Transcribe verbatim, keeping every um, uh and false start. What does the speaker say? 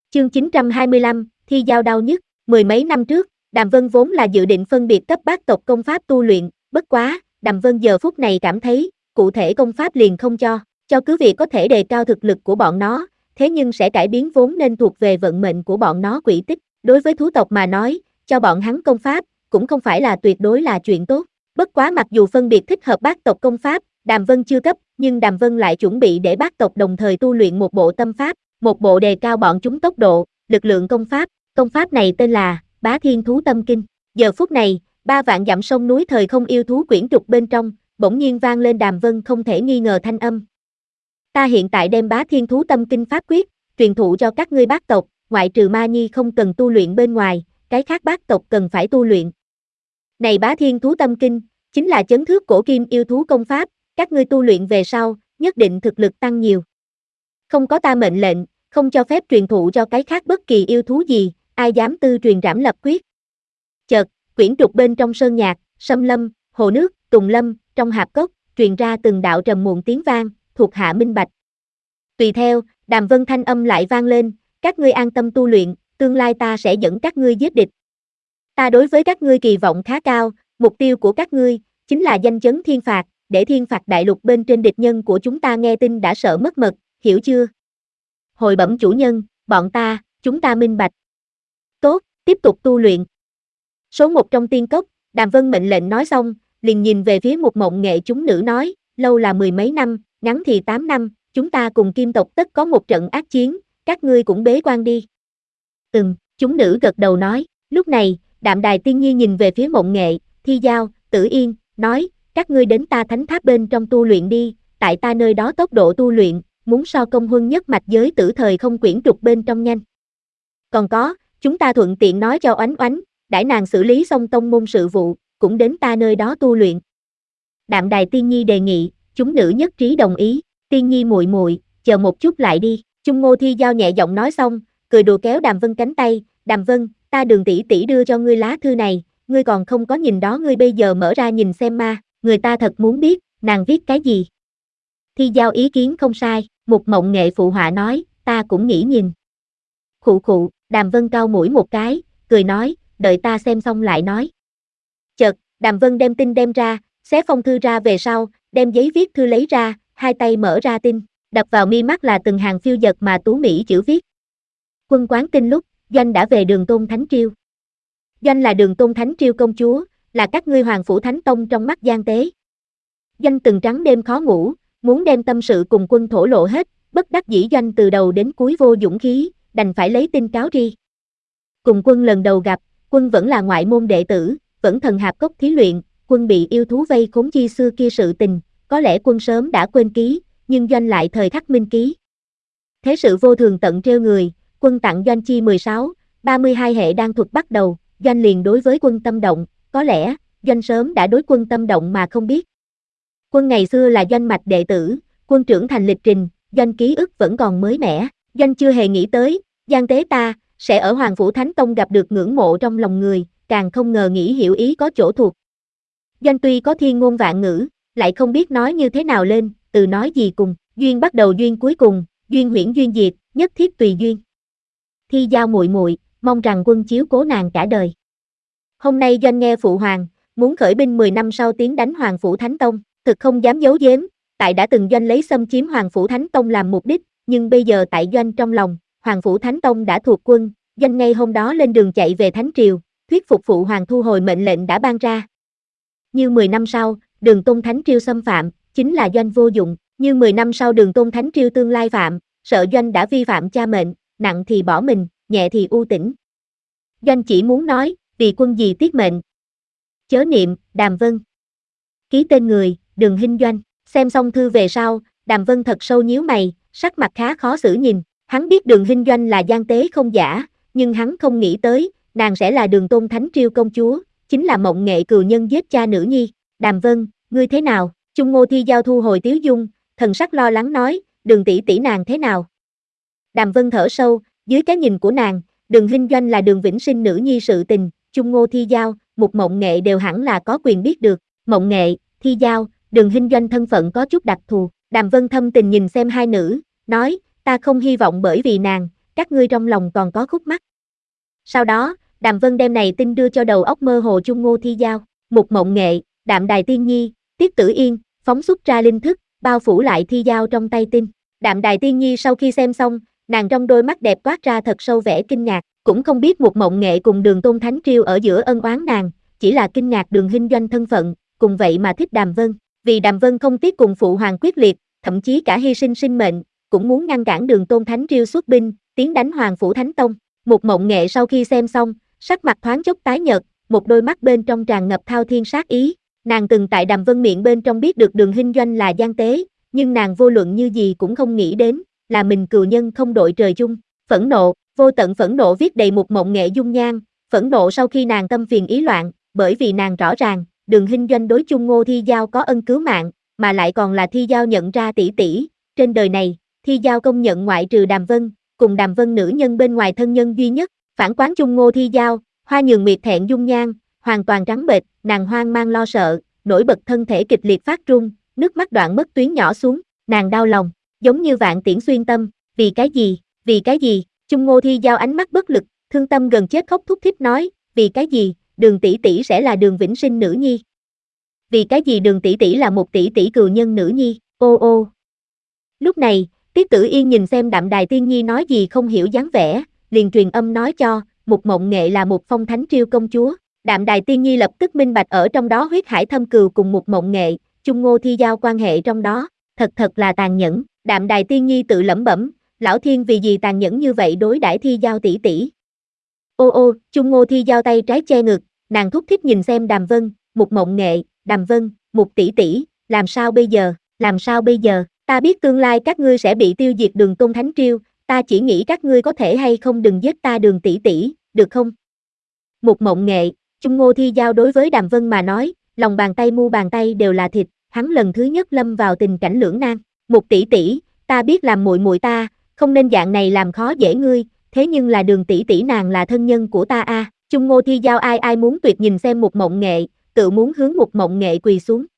Chương chín trăm hai mươi lăm, thi giao đau nhất. Mười mấy năm trước, Đàm Vân vốn là dự định phân biệt cấp bát tộc công pháp tu luyện, bất quá, Đàm Vân giờ phút này cảm thấy, cụ thể công pháp liền không cho, cho cứ việc có thể đề cao thực lực của bọn nó, thế nhưng sẽ cải biến vốn nên thuộc về vận mệnh của bọn nó quỹ tích. Đối với thú tộc mà nói, cho bọn hắn công pháp, cũng không phải là tuyệt đối là chuyện tốt. Bất quá mặc dù phân biệt thích hợp bát tộc công pháp, Đàm Vân chưa cấp, nhưng Đàm Vân lại chuẩn bị để bát tộc đồng thời tu luyện một bộ tâm pháp, một bộ đề cao bọn chúng tốc độ, lực lượng công pháp. Công pháp này tên là Bá Thiên Thú Tâm Kinh. Giờ phút này, ba vạn dặm sông núi thời không yêu thú quyển trục bên trong, bỗng nhiên vang lên Đàm Vân không thể nghi ngờ thanh âm. Ta hiện tại đem Bá Thiên Thú Tâm Kinh pháp quyết, truyền thụ cho các ngươi bát tộc, ngoại trừ Ma Nhi không cần tu luyện bên ngoài, cái khác bát tộc cần phải tu luyện. Này Bá Thiên Thú Tâm Kinh, chính là chấn thước cổ kim yêu thú công pháp, các ngươi tu luyện về sau, nhất định thực lực tăng nhiều. Không có ta mệnh lệnh, không cho phép truyền thụ cho cái khác bất kỳ yêu thú gì, ai dám tư truyền trảm lập quyết. Chợt, quyển trục bên trong sơn nhạc, sâm lâm, hồ nước, tùng lâm, trong hạp cốc, truyền ra từng đạo trầm muộn tiếng vang, thuộc hạ minh bạch. Tùy theo, Đàm Vân thanh âm lại vang lên, các ngươi an tâm tu luyện, tương lai ta sẽ dẫn các ngươi giết địch. Ta đối với các ngươi kỳ vọng khá cao, mục tiêu của các ngươi, chính là danh chấn thiên phạt, để thiên phạt đại lục bên trên địch nhân của chúng ta nghe tin đã sợ mất mật, hiểu chưa? Hồi bẩm chủ nhân, bọn ta, chúng ta minh bạch. Tốt, tiếp tục tu luyện. Số một trong tiên cốc, Đàm Vân mệnh lệnh nói xong, liền nhìn về phía một mộng nghệ chúng nữ nói, lâu là mười mấy năm, ngắn thì tám năm, chúng ta cùng kim tộc tất có một trận ác chiến, các ngươi cũng bế quan đi. Ừm, chúng nữ gật đầu nói, lúc này, Đạm Đài Tiên Nhi nhìn về phía mộng nghệ, Thi Giao, Tử Yên, nói, các ngươi đến ta thánh tháp bên trong tu luyện đi, tại ta nơi đó tốc độ tu luyện, muốn so công huân nhất mạch giới tử thời không quyển trục bên trong nhanh. Còn có, chúng ta thuận tiện nói cho Oánh Oánh, đãi nàng xử lý xong tông môn sự vụ, cũng đến ta nơi đó tu luyện. Đạm Đài Tiên Nhi đề nghị, chúng nữ nhất trí đồng ý, Tiên Nhi muội muội, chờ một chút lại đi. Chung Ngô Thi Giao nhẹ giọng nói xong, cười đùa kéo Đàm Vân cánh tay, Đàm Vân, ta Đường tỷ tỷ đưa cho ngươi lá thư này, ngươi còn không có nhìn đó, ngươi bây giờ mở ra nhìn xem ma, người ta thật muốn biết, nàng viết cái gì. Thi Giao ý kiến không sai, một mộng nghệ phụ họa nói, ta cũng nghĩ nhìn. Khụ khụ, Đàm Vân cau mũi một cái, cười nói, đợi ta xem xong lại nói. Chợt, Đàm Vân đem tin đem ra, xé phong thư ra về sau, đem giấy viết thư lấy ra, hai tay mở ra tin, đập vào mi mắt là từng hàng phiêu dật mà tú mỹ chữ viết. Quân quán tin lúc, Doanh đã về Đường Tôn Thánh Triêu. Doanh là Đường Tôn Thánh Triêu công chúa, là các ngươi Hoàng Phủ Thánh Tông trong mắt Giang Tế. Doanh từng trắng đêm khó ngủ, muốn đem tâm sự cùng quân thổ lộ hết, bất đắc dĩ Doanh từ đầu đến cuối vô dũng khí, đành phải lấy tin cáo ri. Cùng quân lần đầu gặp, quân vẫn là ngoại môn đệ tử, vẫn thần hạp cốc thí luyện, quân bị yêu thú vây khốn chi xưa kia sự tình, có lẽ quân sớm đã quên ký, nhưng Doanh lại thời khắc minh ký. Thế sự vô thường tận trêu người, quân tặng Doanh chi mười sáu, ba mươi hai hệ đan thuật bắt đầu, Doanh liền đối với quân tâm động, có lẽ, Doanh sớm đã đối quân tâm động mà không biết. Quân ngày xưa là Doanh mạch đệ tử, quân trưởng thành lịch trình, Doanh ký ức vẫn còn mới mẻ, Doanh chưa hề nghĩ tới, Giang Tế ta, sẽ ở Hoàng Phủ Thánh Tông gặp được ngưỡng mộ trong lòng người, càng không ngờ nghĩ hiểu ý có chỗ thuộc. Doanh tuy có thiên ngôn vạn ngữ, lại không biết nói như thế nào lên, từ nói gì cùng, duyên bắt đầu duyên cuối cùng, duyên huyễn duyên diệt, nhất thiết tùy duyên. Thi Giao muội muội, mong rằng quân chiếu cố nàng cả đời. Hôm nay Doanh nghe phụ hoàng, muốn khởi binh mười năm sau tiến đánh Hoàng Phủ Thánh Tông, thực không dám giấu giếm, tại đã từng Doanh lấy xâm chiếm Hoàng Phủ Thánh Tông làm mục đích, nhưng bây giờ tại Doanh trong lòng, Hoàng Phủ Thánh Tông đã thuộc quân, Doanh ngay hôm đó lên đường chạy về Thánh Triều, thuyết phục phụ hoàng thu hồi mệnh lệnh đã ban ra. Như mười năm sau, Đường Tôn Thánh Triều xâm phạm, chính là Doanh vô dụng, như mười năm sau Đường Tôn Thánh Triều tương lai phạm, sợ Doanh đã vi phạm cha mệnh, nặng thì bỏ mình, nhẹ thì u tỉnh. Doanh chỉ muốn nói, vì quân gì tiết mệnh. Chớ niệm, Đàm Vân. Ký tên người, Đường Hinh Doanh, xem xong thư về sau, Đàm Vân thật sâu nhíu mày, sắc mặt khá khó xử nhìn, hắn biết Đường Hinh Doanh là Giang Tế không giả, nhưng hắn không nghĩ tới, nàng sẽ là Đường Tôn Thánh Triều công chúa, chính là mộng nghệ cừu nhân giết cha nữ nhi. Đàm Vân, ngươi thế nào? Chung Ngô Thi Giao thu hồi tiếu dung, thần sắc lo lắng nói, Đường tỷ tỷ nàng thế nào? Đàm Vân thở sâu, dưới cái nhìn của nàng, Đường Hinh Doanh là Đường Vĩnh Sinh nữ nhi sự tình, Chung Ngô Thi Giao, một mộng nghệ đều hẳn là có quyền biết được, mộng nghệ, Thi Giao, Đường Hinh Doanh thân phận có chút đặc thù. Đàm Vân thâm tình nhìn xem hai nữ, nói, ta không hy vọng bởi vì nàng, các ngươi trong lòng còn có khúc mắc. Sau đó, Đàm Vân đem này tin đưa cho đầu óc mơ hồ Chung Ngô Thi Giao, Mục Mộng Nghệ, Đạm Đài Tiên Nhi, Tiết Tử Yên, phóng xuất ra linh thức, bao phủ lại Thi Giao trong tay tin. Đạm Đài Tiên Nhi sau khi xem xong, nàng trong đôi mắt đẹp toát ra thật sâu vẻ kinh ngạc, cũng không biết Mục Mộng Nghệ cùng Đường Tôn Thánh Triêu ở giữa ân oán nàng, chỉ là kinh ngạc Đường Hinh Doanh thân phận, cùng vậy mà thích Đàm Vân, vì Đàm Vân không tiếc cùng phụ hoàng quyết liệt, thậm chí cả hy sinh sinh mệnh, cũng muốn ngăn cản Đường Tôn Thánh Triêu xuất binh, tiến đánh Hoàng phủ Thánh Tông. Mục Mộng Nghệ sau khi xem xong, sắc mặt thoáng chốc tái nhợt, một đôi mắt bên trong tràn ngập thao thiên sát ý, nàng từng tại Đàm Vân miệng bên trong biết được Đường Hinh Doanh là gian tế, nhưng nàng vô luận như gì cũng không nghĩ đến, là mình cừu nhân không đội trời chung, phẫn nộ, vô tận phẫn nộ viết đầy Mục Mộng Nghệ dung nhan, phẫn nộ sau khi nàng tâm phiền ý loạn, bởi vì nàng rõ ràng, Đường Hinh Doanh đối Chung Ngô Thi Giao có ân cứu mạng, mà lại còn là Thi Giao nhận ra tỷ tỷ, trên đời này, Thi Giao công nhận ngoại trừ Đàm Vân, cùng Đàm Vân nữ nhân bên ngoài thân nhân duy nhất, phản quán Chung Ngô Thi Giao, Hoa Nhường Miệt thẹn dung nhan, hoàn toàn trắng bệch, nàng hoang mang lo sợ, nổi bật thân thể kịch liệt phát run, nước mắt đoạn mất tuyến nhỏ xuống, nàng đau lòng, giống như vạn tiễn xuyên tâm, vì cái gì, vì cái gì, Chung Ngô Thi Giao ánh mắt bất lực, thương tâm gần chết khóc thút thít nói, vì cái gì, Đường tỷ tỷ sẽ là Đường Vĩnh Sinh nữ nhi. Vì cái gì Đường tỷ tỷ là một tỷ tỷ cừu nhân nữ nhi, ô ô. Lúc này, Tiết Tử Yên nhìn xem Đạm Đài Tiên Nhi nói gì không hiểu dáng vẻ, liền truyền âm nói cho, Mục Mộng Nghệ là một phong thánh triêu công chúa. Đạm Đài Tiên Nhi lập tức minh bạch ở trong đó huyết hải thâm cừu cùng Mục Mộng Nghệ, Chung Ngô Thi Giao quan hệ trong đó, thật thật là tàn nhẫn. Đạm Đài Tiên Nhi tự lẩm bẩm, lão thiên vì gì tàn nhẫn như vậy đối đãi Thi Giao tỷ tỷ. Ô ô, Chung Ngô Thi Giao tay trái che ngực, nàng thúc thích nhìn xem Đàm Vân, Mục Mộng Nghệ, Đàm Vân, Mục tỷ tỷ, làm sao bây giờ, làm sao bây giờ, ta biết tương lai các ngươi sẽ bị tiêu diệt Đường Tôn Thánh Triêu, ta chỉ nghĩ các ngươi có thể hay không đừng giết ta Đường tỷ tỷ, được không? Mục Mộng Nghệ, Chung Ngô Thi Giao đối với Đàm Vân mà nói, lòng bàn tay mu bàn tay đều là thịt, hắn lần thứ nhất lâm vào tình cảnh lưỡng nan. Mục tỷ tỷ, ta biết làm muội muội ta, không nên dạng này làm khó dễ ngươi, thế nhưng là Đường tỷ tỷ nàng là thân nhân của ta a. À. Chung Ngô Thi Giao ai ai muốn tuyệt nhìn xem Mục Mộng Nghệ, tự muốn hướng Mục Mộng Nghệ quỳ xuống.